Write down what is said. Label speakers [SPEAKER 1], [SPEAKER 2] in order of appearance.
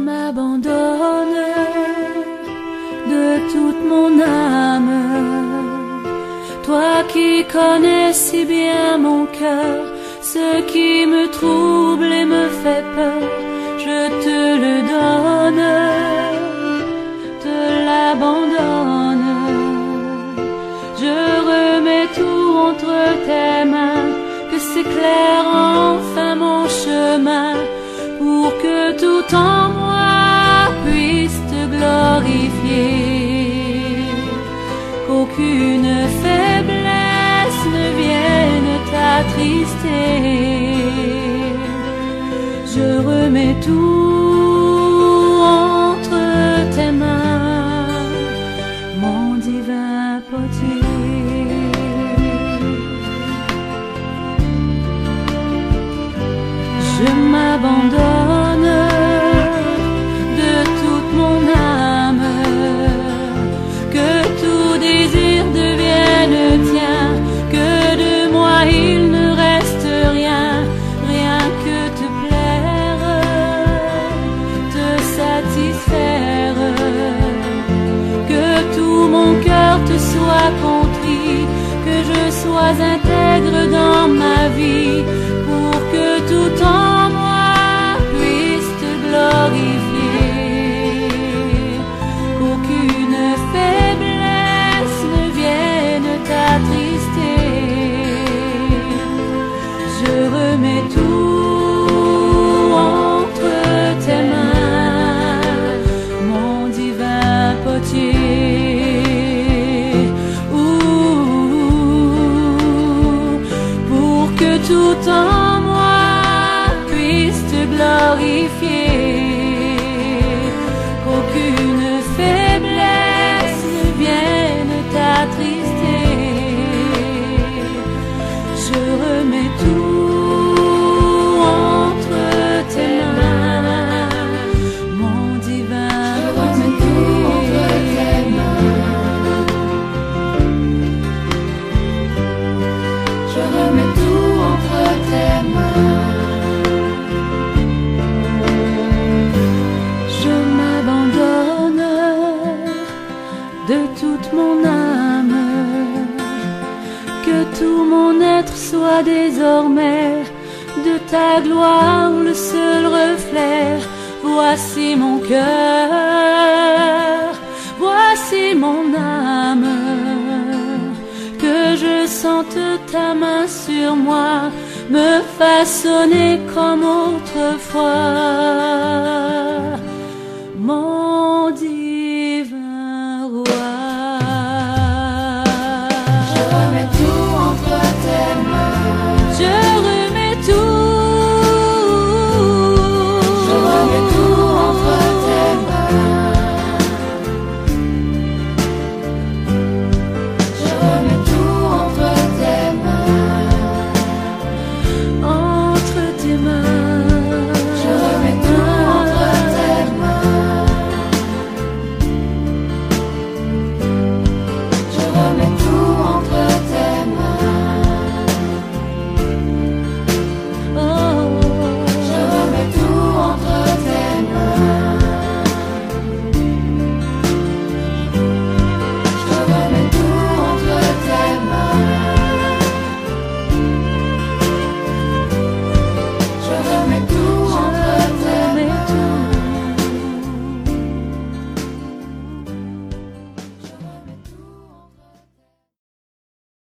[SPEAKER 1] m'abandonne de toute mon âme. Toi qui connais si bien mon cœur, ce qui me trouble et me fait peur, je te le donne, te l'abandonne. Je remets tout entre tes mains, que s'éclaire enfin mon chemin, pour que tout en moi puisse te glorifier, qu'aucune faiblesse ne vienne t'attrister. Je remets tout entre tes mains, mon divin potier. Je m'abandonne de toute mon âme, que tout désir devienne tien, que de moi il ne reste rien, rien que te plaire, te satisfaire, que tout mon cœur te soit contrit, que je sois intègre dans ma vie, pour que tout en moi puisse te glorifier, qu'aucune faiblesse ne vienne t'attrister. Je remets tout entre tes mains, mon divin potier. Pour que tout en moi puisse te glorifier, qu'aucune faiblesse ne vienne t'attrister. Je remets tout entre tes mains, mon divin potier. Je remets tout entre tes mains. Je m'abandonne de toute mon âme, que tout mon être soit désormais de ta gloire le seul reflet. Voici mon cœur, voici mon âme, que je sente ta main sur moi, me façonner comme autrefois.